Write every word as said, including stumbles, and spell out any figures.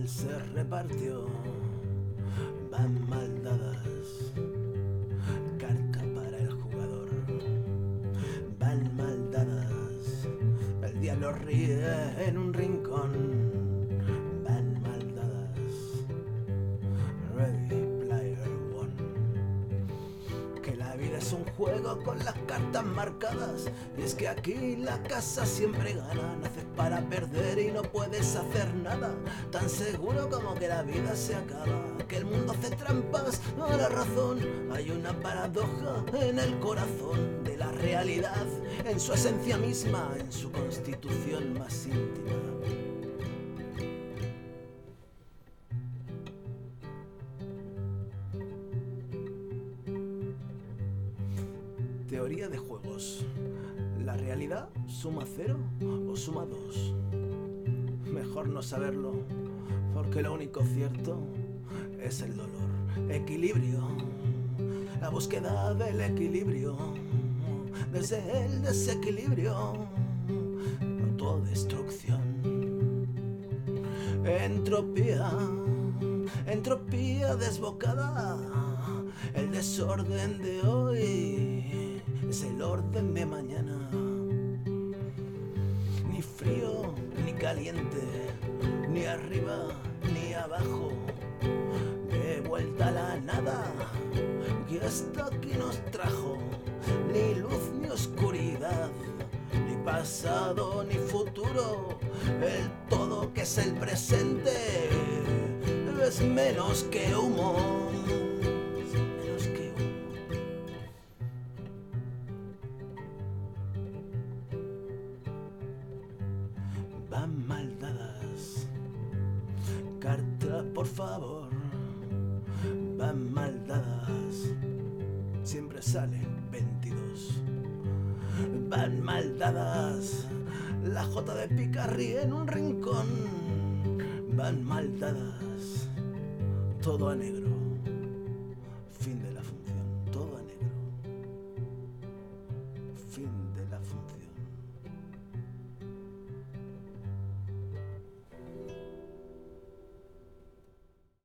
se repartió, van mal dadas, carta para el jugador, van mal dadas, el diablo ríe en un rincón, van mal dadas, Ready Player One. Que la vida es un juego con las cartas marcadas, y es que aquí la casa siempre gana. Naces para perder y no puedes hacer nada, tan seguro como que la vida se acaba, que el mundo hace trampas a la razón. Hay una paradoja en el corazón de la realidad, en su esencia misma, en su constitución más íntima. Teoría de juegos. ¿La realidad suma cero o suma dos? Mejor no saberlo, porque lo único cierto es el dolor. Equilibrio, la búsqueda del equilibrio, desde el desequilibrio, autodestrucción. Entropía, entropía desbocada, el desorden de hoy es el orden de mañana. Ni frío ni caliente, ni arriba ni abajo, de vuelta a la nada que hasta aquí nos trajo. Ni luz ni oscuridad, ni pasado ni futuro, el todo que es el presente es menos que humo. Van mal dadas, carta por favor, van mal dadas, siempre sale veintidós. Van mal dadas, la J de Picarri en un rincón, van mal dadas, todo a negro.